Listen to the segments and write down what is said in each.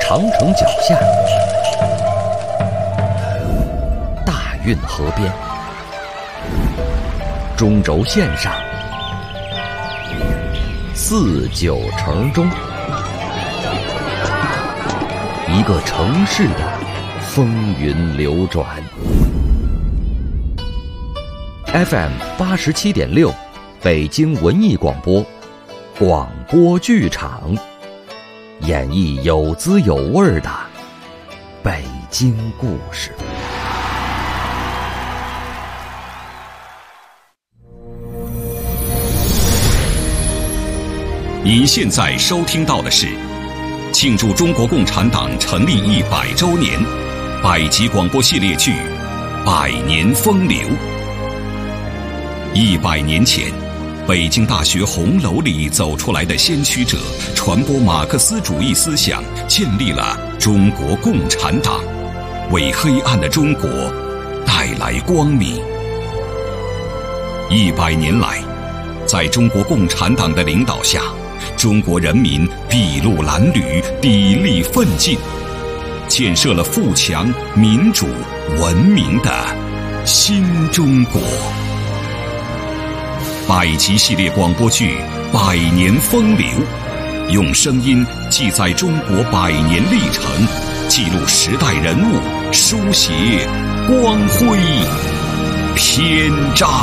长城脚下，大运河边，中轴线上，四九城中，一个城市的风云流转。FM 87.6，北京文艺广播，广播剧场，演绎有滋有味的北京故事。 您现在收听到的是庆祝中国共产党成立100周年百集广播系列剧《百年风流》。100年前，北京大学红楼里走出来的先驱者，传播马克思主义思想，建立了中国共产党，为黑暗的中国带来光明。100年来，在中国共产党的领导下，中国人民筚路蓝缕，砥砺奋进，建设了富强、民主、文明的新中国。百集系列广播剧《百年风流》，用声音记载中国100年历程，记录时代人物，书写光辉篇章。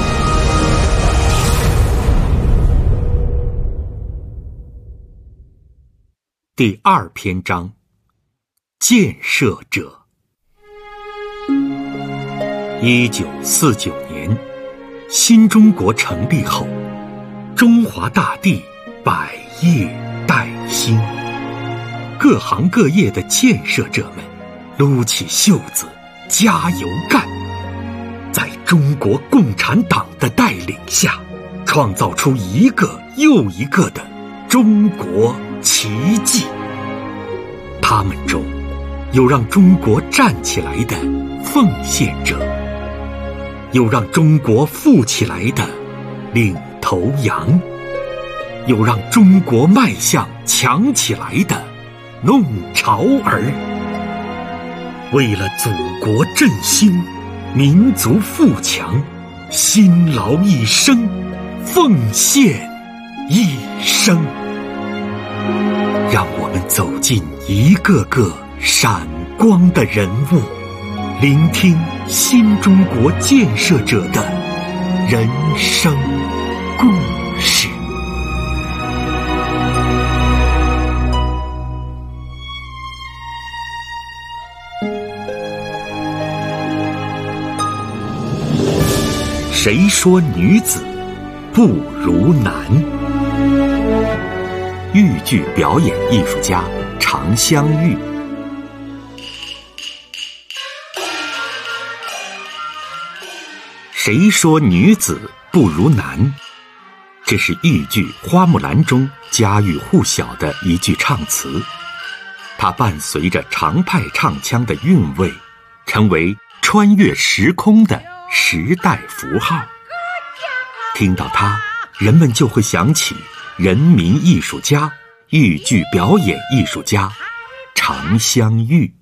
第2篇章，建设者。1949年，新中国成立后，中华大地百业待兴，各行各业的建设者们撸起袖子加油干，在中国共产党的带领下，创造出一个又一个的中国奇迹。他们中有让中国站起来的奉献者，有让中国富起来的领头羊，有让中国迈向强起来的弄潮儿。为了祖国振兴，民族富强，辛劳一生，奉献一生。让我们走进一个个闪光的人物，聆听新中国建设者的人生故事。谁说女子不如男？豫剧表演艺术家常香玉。谁说女子不如男？这是豫剧《花木兰》中家喻户晓的一句唱词，它伴随着常派唱腔的韵味，成为穿越时空的时代符号。听到它，人们就会想起人民艺术家、豫剧表演艺术家常香玉。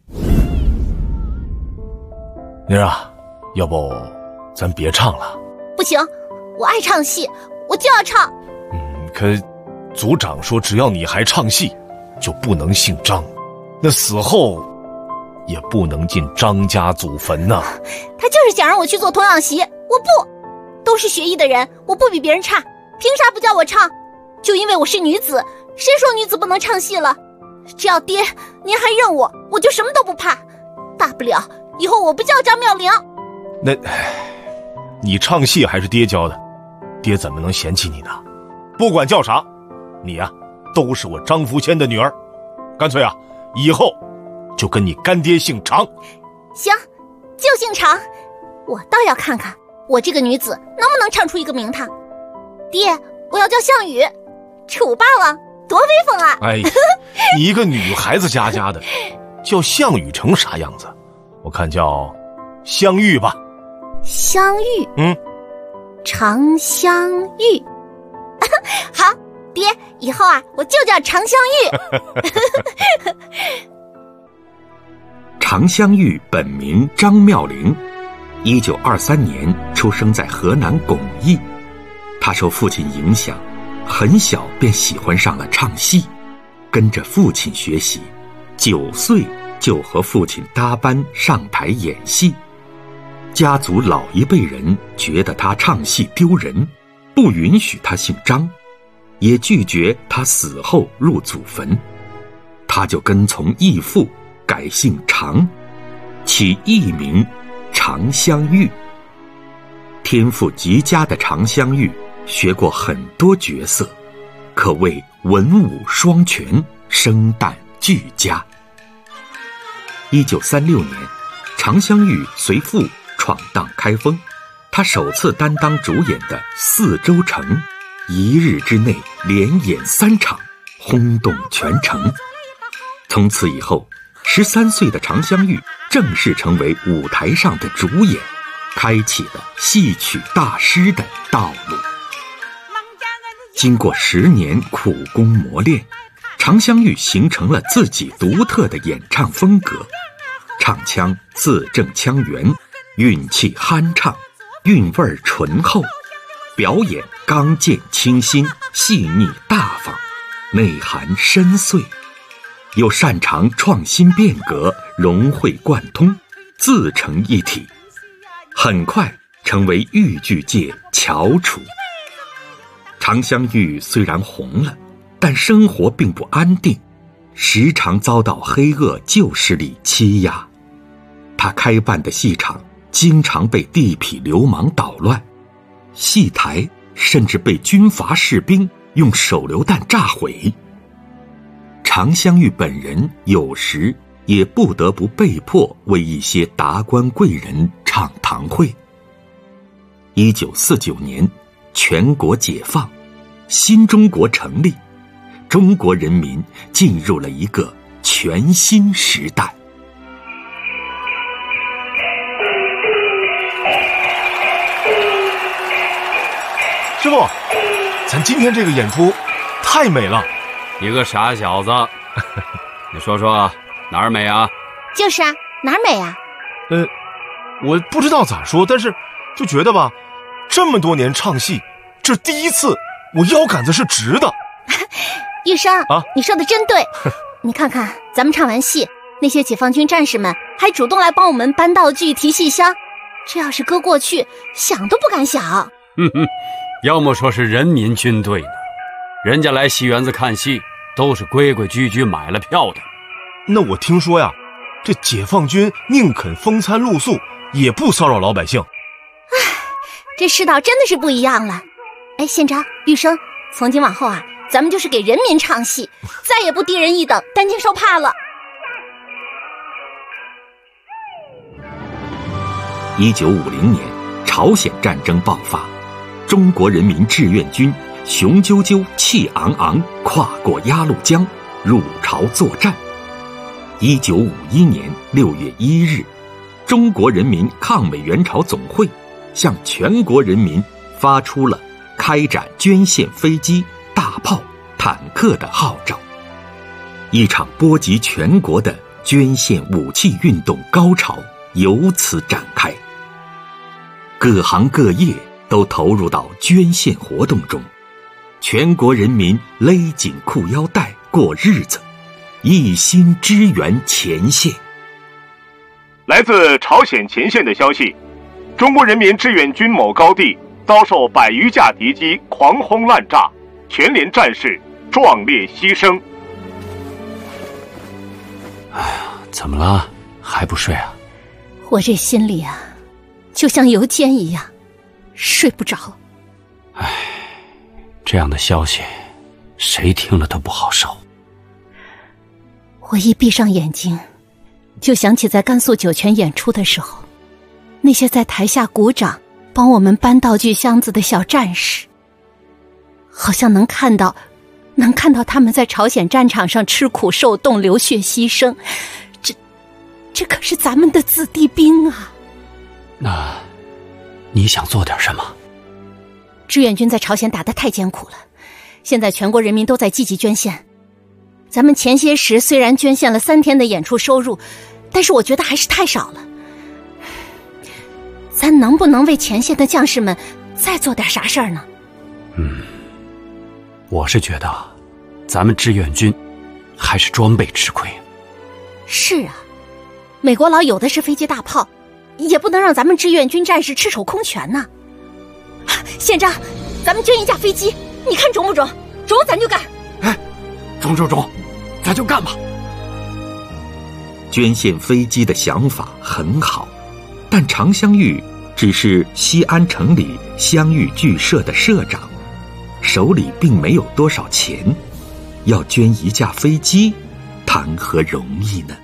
妮儿啊，要不咱别唱了？ 不行，我爱唱戏，我就要唱。 可组长说只要你还唱戏，就不能姓张，那死后也不能进张家祖坟呐。 他就是想让我去做童养媳，我不。都是学艺的人，我不比别人差，凭啥不叫我唱？就因为我是女子，谁说女子不能唱戏了？只要爹您还认我，我就什么都不怕。大不了以后我不叫张妙玲。 那你唱戏还是爹教的，爹怎么能嫌弃你呢？不管叫啥，你啊都是我张福谦的女儿，干脆啊以后就跟你干爹姓常。 行，就姓常。我倒要看看我这个女子能不能唱出一个名堂。爹，我要叫项羽，楚霸王，多威风啊！ 哎，你一个女孩子家的，叫项羽成啥样子？我看叫香玉吧。 香玉？常香玉。好， 爹，以后啊，我就叫常香玉。 常香玉本名张妙龄，1923年出生在河南巩义。她受父亲影响，很小便喜欢上了唱戏，跟着父亲学习，9岁就和父亲搭班上台演戏。家族老一辈人觉得他唱戏丢人，不允许他姓张，也拒绝他死后入祖坟。他就跟从义父改姓常，起艺名常香玉。天赋极佳的常香玉学过很多角色，可谓文武双全，声旦俱佳。1936年，常香玉随父闯荡开封，他首次担当主演的《四州城》，1日之内连演3场，轰动全城。从此以后，13岁的常香玉正式成为舞台上的主演，开启了戏曲大师的道路。经过10年苦功磨练，常香玉形成了自己独特的演唱风格，唱腔字正腔圆，韵气酣畅，韵味醇厚，表演刚健清新，细腻大方，内涵深邃，又擅长创新变革，融会贯通，自成一体，很快成为豫剧界翘楚。常香玉虽然红了，但生活并不安定，时常遭到黑恶旧势力欺压。他开办的戏场经常被地痞流氓捣乱，戏台甚至被军阀士兵用手榴弹炸毁。常香玉本人有时也不得不被迫为一些达官贵人唱堂会。1949年，全国解放，新中国成立，中国人民进入了一个全新时代。 师傅，咱今天这个演出太美了。 你个傻小子，你说说哪儿美啊？ 就是啊，哪儿美啊？ 我不知道咋说，但是就觉得吧，这么多年唱戏，这第一次我腰杆子是直的。 玉生啊， 你说的真对。你看看咱们唱完戏，那些解放军战士们还主动来帮我们搬道具提戏箱，这要是搁过去，想都不敢想。 要么说是人民军队呢，人家来戏园子看戏都是规规矩矩买了票的。 那我听说呀，这解放军宁肯风餐露宿，也不骚扰老百姓。 这世道真的是不一样了。哎，县长、玉生，从今往后啊，咱们就是给人民唱戏，再也不低人一等，担惊受怕了。 1950年，朝鲜战争爆发，中国人民志愿军雄赳赳气昂昂跨过鸭绿江，入朝作战。1951年6月1日，中国人民抗美援朝总会向全国人民发出了开展捐献飞机、大炮、坦克的号召。一场波及全国的捐献武器运动高潮由此展开。各行各业都投入到捐献活动中，全国人民勒紧裤腰带过日子，一心支援前线。 来自朝鲜前线的消息，中国人民志愿军某高地遭受100余架敌机狂轰滥炸，全连战士壮烈牺牲。 哎呀，怎么了？还不睡啊？ 我这心里啊，就像油煎一样，睡不着。 唉，这样的消息，谁听了都不好受。 我一闭上眼睛，就想起在甘肃酒泉演出的时候，那些在台下鼓掌帮我们搬道具箱子的小战士，好像能看到他们在朝鲜战场上吃苦受冻、流血牺牲。这可是咱们的子弟兵啊！ 那你想做点什么？ 志愿军在朝鲜打得太艰苦了， 现在全国人民都在积极捐献。咱们前些时虽然捐献了3天的演出收入，但是我觉得还是太少了。咱能不能为前线的将士们再做点啥事儿呢？ 我是觉得咱们志愿军还是装备吃亏。 是啊，美国佬有的是飞机大炮，也不能让咱们志愿军战士赤手空拳呢。县长，咱们捐1架飞机，你看中不中？中咱就干。 中，咱就干吧。 捐献飞机的想法很好，但常香玉只是西安城里香玉剧社的社长，手里并没有多少钱，要捐1架飞机，谈何容易呢？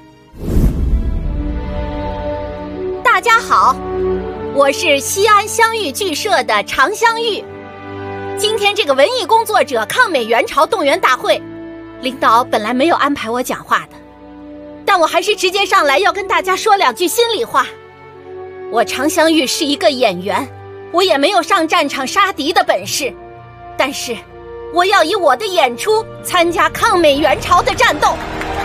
大家好，我是西安香玉剧社的常香玉。今天这个文艺工作者抗美援朝动员大会，领导本来没有安排我讲话的，但我还是直接上来要跟大家说2句心里话。我常香玉是一个演员，我也没有上战场杀敌的本事，但是我要以我的演出参加抗美援朝的战斗。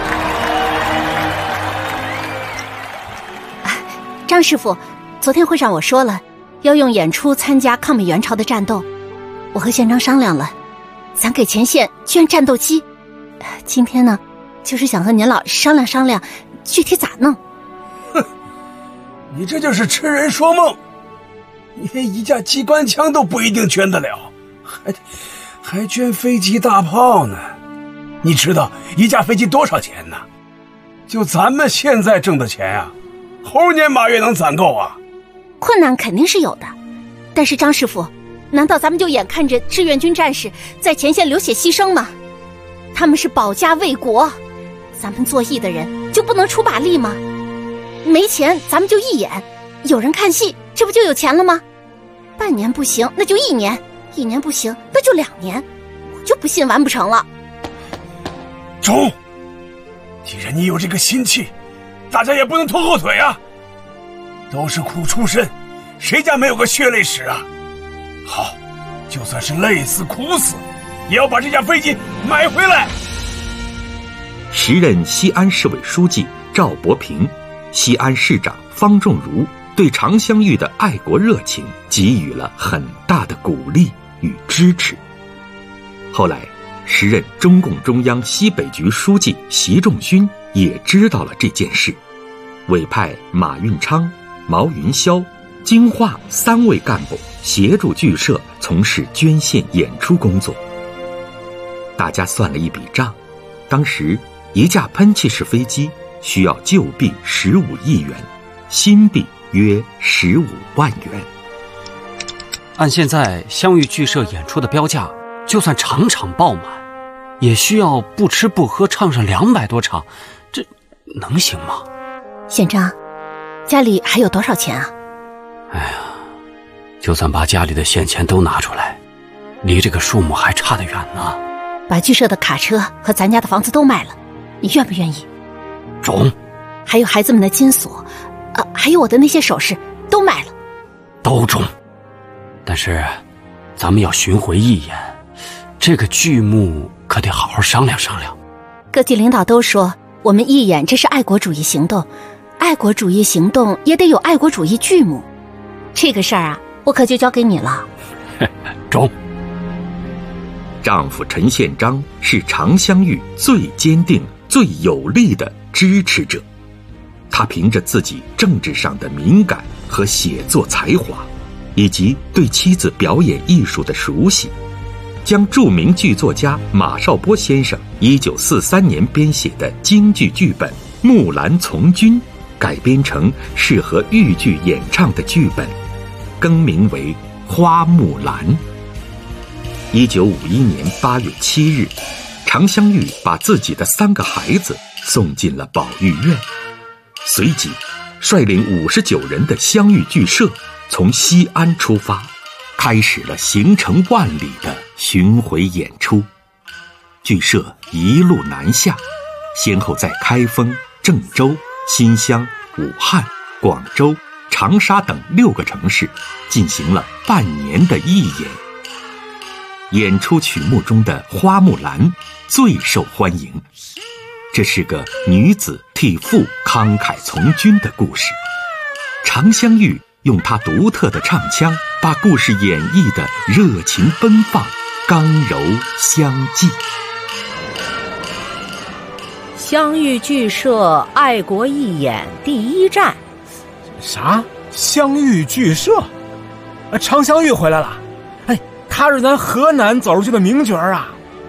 张师傅，昨天会上我说了，要用演出参加抗美援朝的战斗。我和县长商量了，咱给前线捐战斗机。今天呢，就是想和您老商量商量，具体咋弄。 哼，你这就是痴人说梦，你连1架机关枪都不一定捐得了，还捐飞机大炮呢？你知道1架飞机多少钱呢？就咱们现在挣的钱啊，猴年马月能攒够啊？ 困难肯定是有的，但是张师傅，难道咱们就眼看着志愿军战士在前线流血牺牲吗？他们是保家卫国，咱们做义的人就不能出把力吗？没钱咱们就义演，有人看戏，这不就有钱了吗？半年不行那就1年，1年不行那就2年，我就不信完不成了。 中，既然你有这个心气，大家也不能拖后腿啊，都是苦出身，谁家没有个血泪史啊？好，就算是累死苦死，也要把这架飞机买回来。 时任西安市委书记赵伯平、西安市长方仲儒对常香玉的爱国热情给予了很大的鼓励与支持。后来，时任中共中央西北局书记习仲勋也知道了这件事，委派马运昌、毛云霄、金化3位干部协助剧社从事捐献演出工作。大家算了一笔账，当时1架喷气式飞机需要旧币15亿元，新币约15万元。 按现在香玉剧社演出的标价，就算场场爆满，也需要不吃不喝唱上200多场，这能行吗？ 县长，家里还有多少钱啊？ 哎呀，就算把家里的现钱都拿出来，离这个数目还差得远呢。 把剧社的卡车和咱家的房子都卖了，你愿不愿意？ 中。 还有孩子们的金锁，还有我的那些首饰都卖了。 都中。但是咱们要巡回义演，这个剧目可得好好商量商量。 各级领导都说我们义演这是爱国主义行动，爱国主义行动也得有爱国主义剧目，这个事儿啊，我可就交给你了。 中。 丈夫陈宪章是常香玉最坚定、最有力的支持者。他凭着自己政治上的敏感和写作才华，以及对妻子表演艺术的熟悉，将著名剧作家马绍波先生1943年编写的京剧剧本《木兰从军》改编成适合豫剧演唱的剧本，更名为《花木兰》。1951年8月7日，常香玉把自己的3个孩子送进了保育院，随即率领59人的香玉剧社从西安出发，开始了行程万里的巡回演出。剧社一路南下，先后在开封、郑州、新乡、武汉、广州、长沙等6个城市进行了半年的义演。 演出曲目中的花木兰最受欢迎。这是个女子替父慷慨从军的故事。常香玉用她独特的唱腔，把故事演绎的热情奔放，刚柔相济。 湘玉剧社爱国义演第1站。 啥？湘玉剧社？常香玉回来了。她是咱河南走出去的名角啊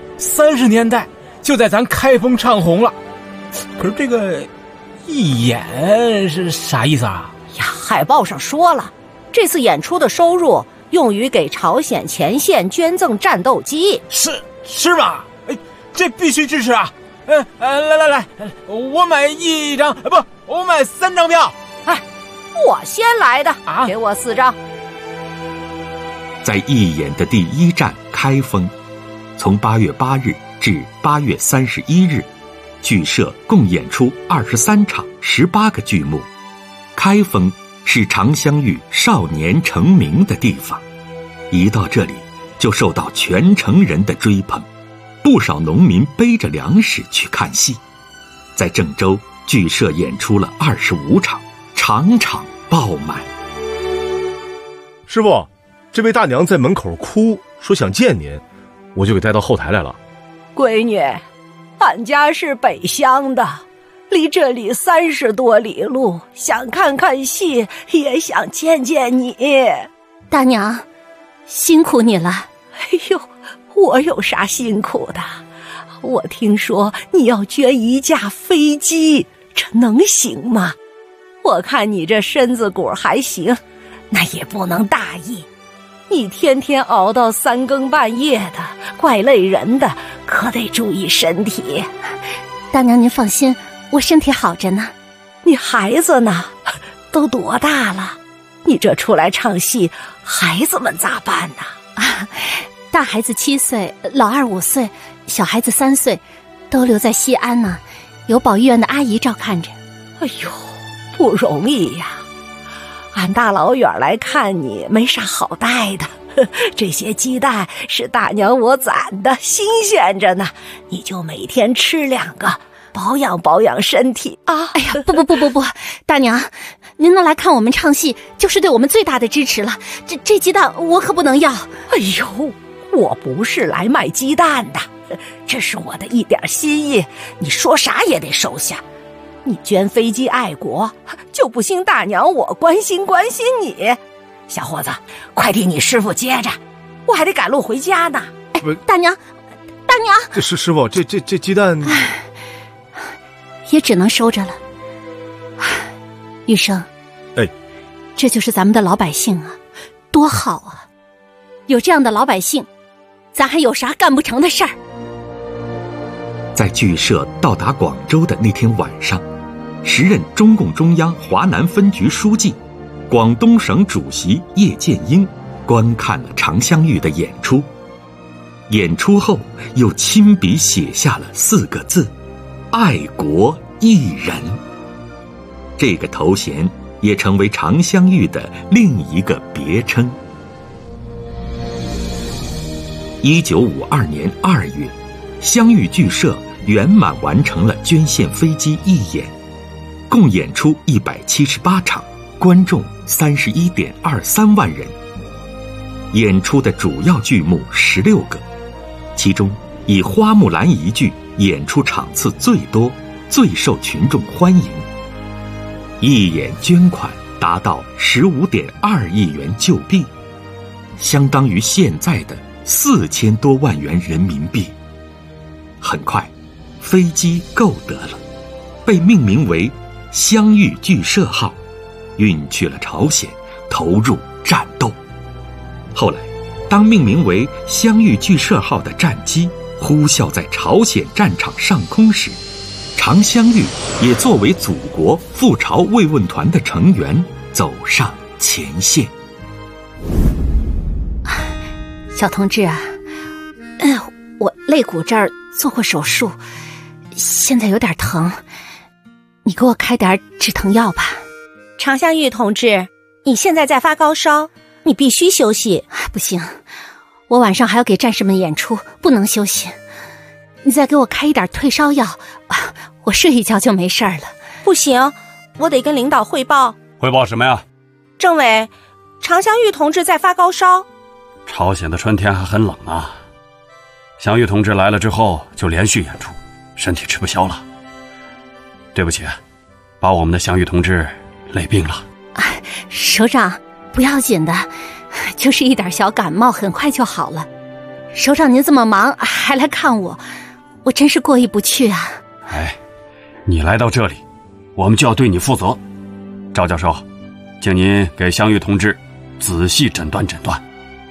，30年代就在咱开封唱红了。可是这个义演是啥意思啊？ 呀，海报上说了，这次演出的收入用于给朝鲜前线捐赠战斗机。 是吗？这必须支持啊！来，我买1张，不，我买3张票。 我先来的啊，给我4张。 在义演的第1站开封，从8月8日至8月31日，剧社共演出23场18个剧目。开封是常香玉少年成名的地方，一到这里就受到全城人的追捧，不少农民背着粮食去看戏。在郑州，剧社演出了25场，场场爆满。 师傅，这位大娘在门口哭，说想见您，我就给带到后台来了。 闺女，俺家是北乡的，离这里30多里路，想看看戏，也想见见你。 大娘，辛苦你了。 哎呦，我有啥辛苦的？我听说你要捐1架飞机，这能行吗？我看你这身子骨还行，那也不能大意。你天天熬到3更半夜的，怪累人的，可得注意身体。 大娘您放心，我身体好着呢。 你孩子呢？都多大了？你这出来唱戏，孩子们咋办呢？ 大孩子7岁，老二5岁，小孩子3岁，都留在西安呢，有保育院的阿姨照看着。 哎呦，不容易呀！俺大老远来看你，没啥好带的。这些鸡蛋是大娘我攒的，新鲜着呢，你就每天吃2个，保养保养身体啊！ 哎呀，不，大娘，您能来看我们唱戏，就是对我们最大的支持了。这鸡蛋我可不能要。 哎呦，我不是来卖鸡蛋的，这是我的一点心意，你说啥也得收下。你捐飞机爱国，就不兴大娘我关心关心你。小伙子，快替你师傅接着，我还得赶路回家呢。 大娘， 这是师傅，这鸡蛋也只能收着了。玉生，这就是咱们的老百姓啊，多好啊！有这样的老百姓，咱还有啥干不成的事儿？ 在剧社到达广州的那天晚上，时任中共中央华南分局书记、广东省主席叶剑英观看了常香玉的演出。演出后又亲笔写下了4个字：爱国艺人。这个头衔也成为常香玉的另一个别称。1952年2月，香玉剧社圆满完成了捐献飞机义演，共演出178场，观众31.23万人。演出的主要剧目16个，其中以花木兰一剧演出场次最多，最受群众欢迎。义演捐款达到15.2亿元旧币，相当于现在的4000多万元人民币。很快，飞机购得了，被命名为香玉剧社号，运去了朝鲜，投入战斗。后来，当命名为香玉剧社号的战机呼啸在朝鲜战场上空时，常香玉也作为祖国赴朝慰问团的成员走上前线。 小同志啊，我肋骨这儿做过手术，现在有点疼，你给我开点止疼药吧。 常香玉同志，你现在在发高烧，你必须休息。 不行， 我晚上还要给战士们演出，不能休息。你再给我开一点退烧药，我睡一觉就没事了。 不行，我得跟领导汇报。 汇报什么呀？ 政委，常香玉同志在发高烧。 朝鲜的春天还很冷啊，香玉同志来了之后就连续演出，身体吃不消了。对不起，把我们的香玉同志累病了。 首长，不要紧的，就是一点小感冒，很快就好了。首长您这么忙还来看我，我真是过意不去啊。 你来到这里，我们就要对你负责。赵教授，请您给香玉同志仔细诊断诊断。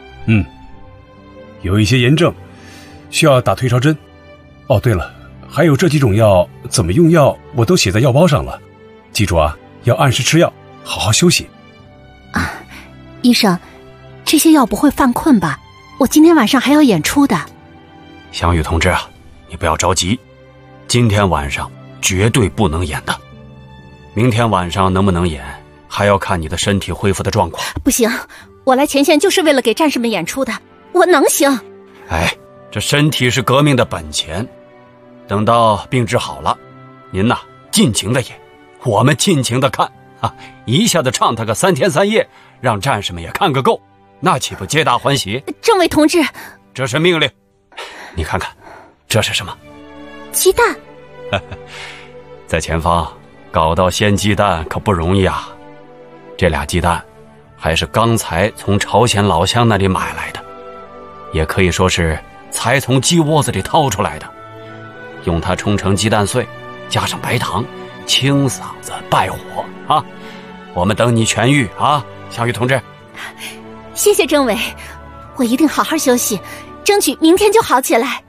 有一些炎症，需要打退烧针。哦，对了，还有这几种药怎么用药我都写在药包上了，记住啊，要按时吃药，好好休息。 医生，这些药不会犯困吧？我今天晚上还要演出的。 香玉同志啊，你不要着急，今天晚上绝对不能演的。明天晚上能不能演，还要看你的身体恢复的状况。 不行，我来前线就是为了给战士们演出的，我能行。 这身体是革命的本钱，等到病治好了，您呐尽情的演，我们尽情的看啊，一下子唱他个3天3夜，让战士们也看个够，那岂不皆大欢喜？ 政委同志， 这是命令。你看看，这是什么？ 鸡蛋。 在前方搞到鲜鸡蛋可不容易啊！这俩鸡蛋还是刚才从朝鲜老乡那里买来的，也可以说是才从鸡窝子里掏出来的，用它冲成鸡蛋碎，加上白糖，清嗓子败火啊！我们等你痊愈啊，香玉同志。 谢谢政委，我一定好好休息，争取明天就好起来。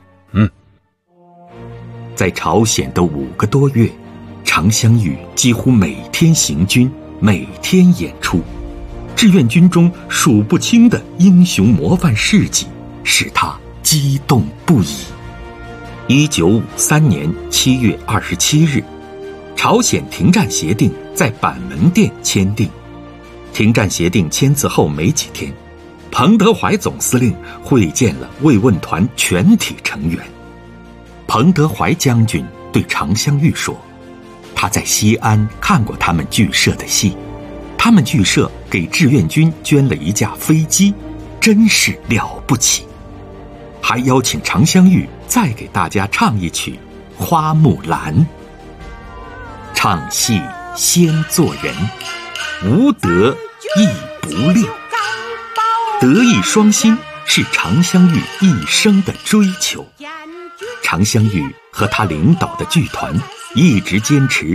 在朝鲜的5个多月，常香玉几乎每天行军，每天演出。志愿军中数不清的英雄模范事迹，使他激动不已。1953年7月27日，朝鲜停战协定在板门店签订。停战协定签字后没几天，彭德怀总司令会见了慰问团全体成员。彭德怀将军对常香玉说，他在西安看过他们剧社的戏，他们剧社给志愿军捐了一架飞机，真是了不起。还邀请常香玉再给大家唱一曲《花木兰》。唱戏先做人，无德亦不立。德艺双馨是常香玉一生的追求。常香玉和他领导的剧团一直坚持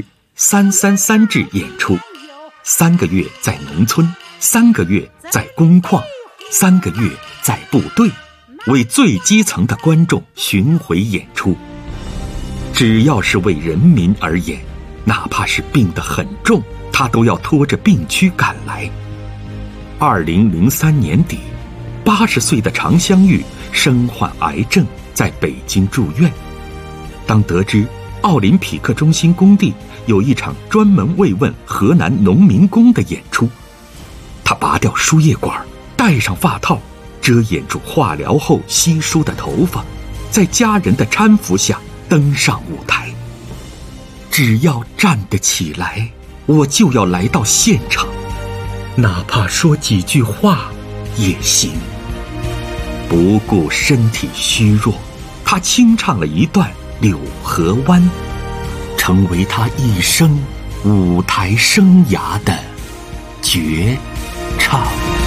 333制演出，3个月在农村，3个月在工矿，3个月在部队，为最基层的观众巡回演出。只要是为人民而演，哪怕是病得很重，他都要拖着病躯赶来。2003年底，80岁的常香玉身患癌症，在北京住院。当得知奥林匹克中心工地有一场专门慰问河南农民工的演出，他拔掉输液管，戴上发套，遮掩住化疗后稀疏的头发，在家人的搀扶下登上舞台。只要站得起来，我就要来到现场，哪怕说几句话也行。不顾身体虚弱，他清唱了一段《柳河湾》，成为他一生舞台生涯的绝唱。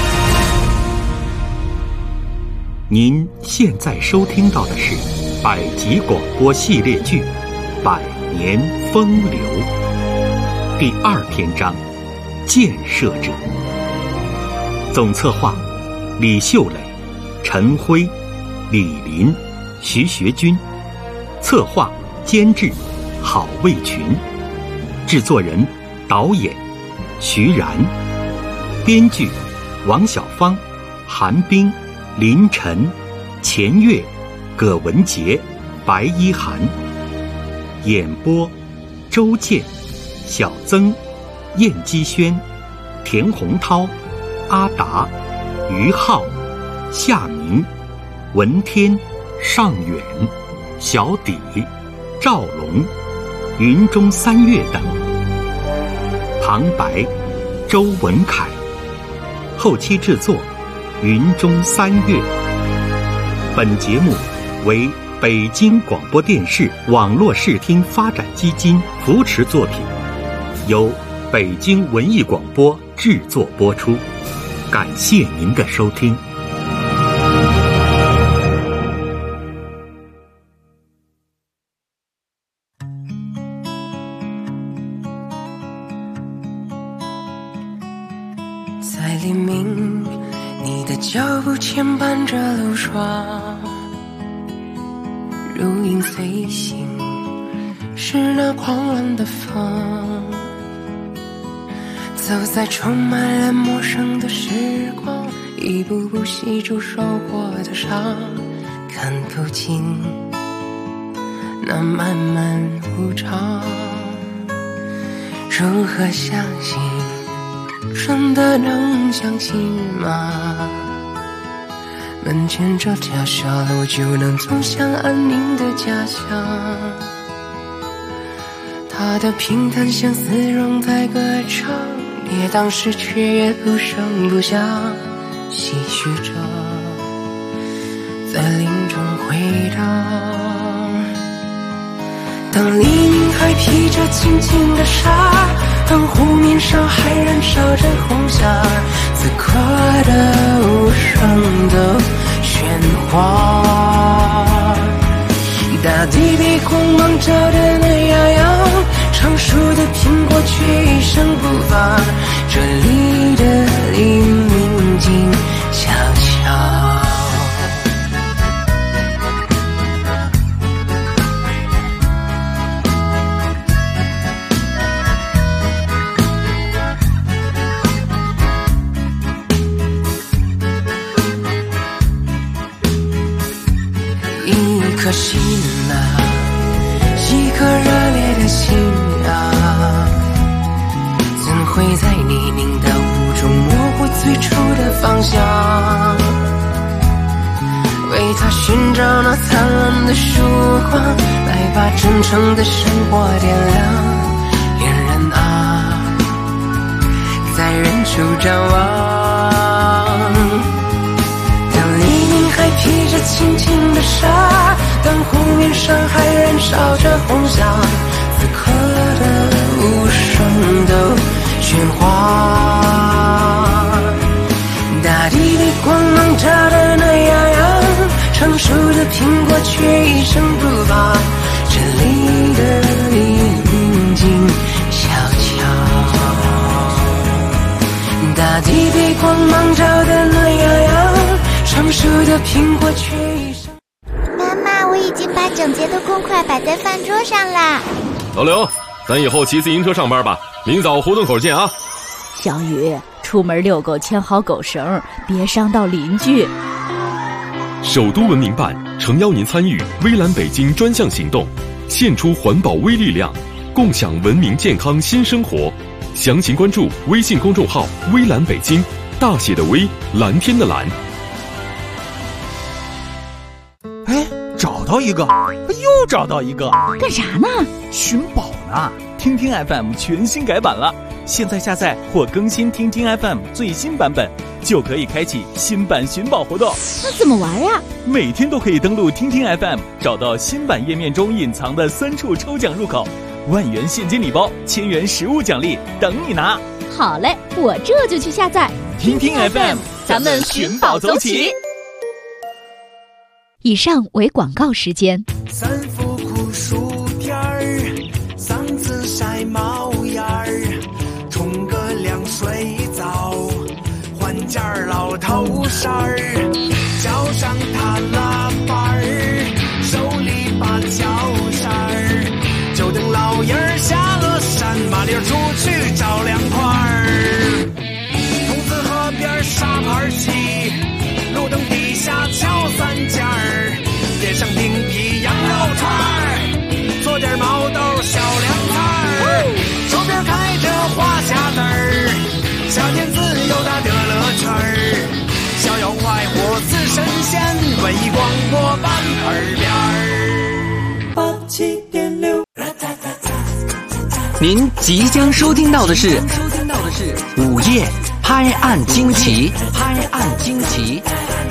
您现在收听到的是百集广播系列剧《百年风流》第2篇章《建设者》，总策划李秀磊、陈辉、李林、徐学军，策划监制郝卫群，制作人导演徐然，编剧王小芳、韩冰、林晨、钱月、葛文杰、白一涵，演播周健、小曾、燕基轩、田洪涛、阿达、于浩、夏明、 文天、尚远、小底、赵龙、云中三月等。旁白周文凯，后期制作云中三月。本节目为北京广播电视网络视听发展基金扶持作品，由北京文艺广播制作播出。感谢您的收听。 在黎明，你的脚步牵绊着路霜，如影随形，是那狂乱的风，走在充满了陌生的时光，一步步细数受过的伤，看不尽那漫漫无常。如何相信，真的能相信吗？门前这条小路就能走向安宁的家乡，它的平淡相思仍在歌唱，跌宕时却也不声不响，唏嘘着在林中回荡。当黎明还披着轻轻的纱，当湖面上还燃烧着红霞，此刻的无声的喧哗，大地被光芒照得暖洋洋，成熟的苹果却一声不发，这里的黎明静悄悄。一颗心啊，一颗热烈的心啊，怎会在泥泞的雾中模糊最初的方向？为它寻找那灿烂的曙光，来把真诚的生活点亮。恋人啊，在远处张望，当黎明还披着轻轻的纱，当湖面上还燃烧着红霞，此刻的无声的喧哗，大地被光芒照得暖洋洋，成熟的苹果却一声不发，这里的黎明静悄悄，大地被光芒照得暖洋洋，成熟的苹果却一声。 妈妈，我已经把整洁的公筷摆在饭桌上啦。 老刘，咱以后骑自行车上班吧，明早胡同口见啊。 小雨，出门遛狗牵好狗绳，别伤到邻居。 首都文明办诚邀您参与微蓝北京专项行动，献出环保微力量，共享文明健康新生活。详情关注微信公众号微蓝北京，大写的微，蓝天的蓝。 哎，找到一个，又找到一个， 干啥呢？ 寻宝呢。听听 FM 全新改版了，现在下载或更新听听 FM 最新版本，就可以开启新版寻宝活动。 那怎么玩呀？ 每天都可以登录听听 FM， 找到新版页面中隐藏的3处抽奖入口，10000元现金礼包，1000元实物奖励等你拿。 好嘞，我这就去下载听听 FM， 咱们寻宝走起。 以上为广告时间。 三伏酷暑天儿，嗓子晒冒烟儿，冲个凉水澡，换件老头衫儿，脚上踏喇叭儿，手里把脚扇儿，就等老爷儿下了山，麻溜出去找凉快儿。筒子河边沙盘棋，路灯底下敲三尖儿，点上冰皮羊肉串儿，做点毛豆小凉菜儿，手边开着花匣子儿，夏天自由的乐乐圈儿，逍遥快活似神仙，文艺广我板凳边儿。87.6。 您即将收听到的是午夜拍案惊奇。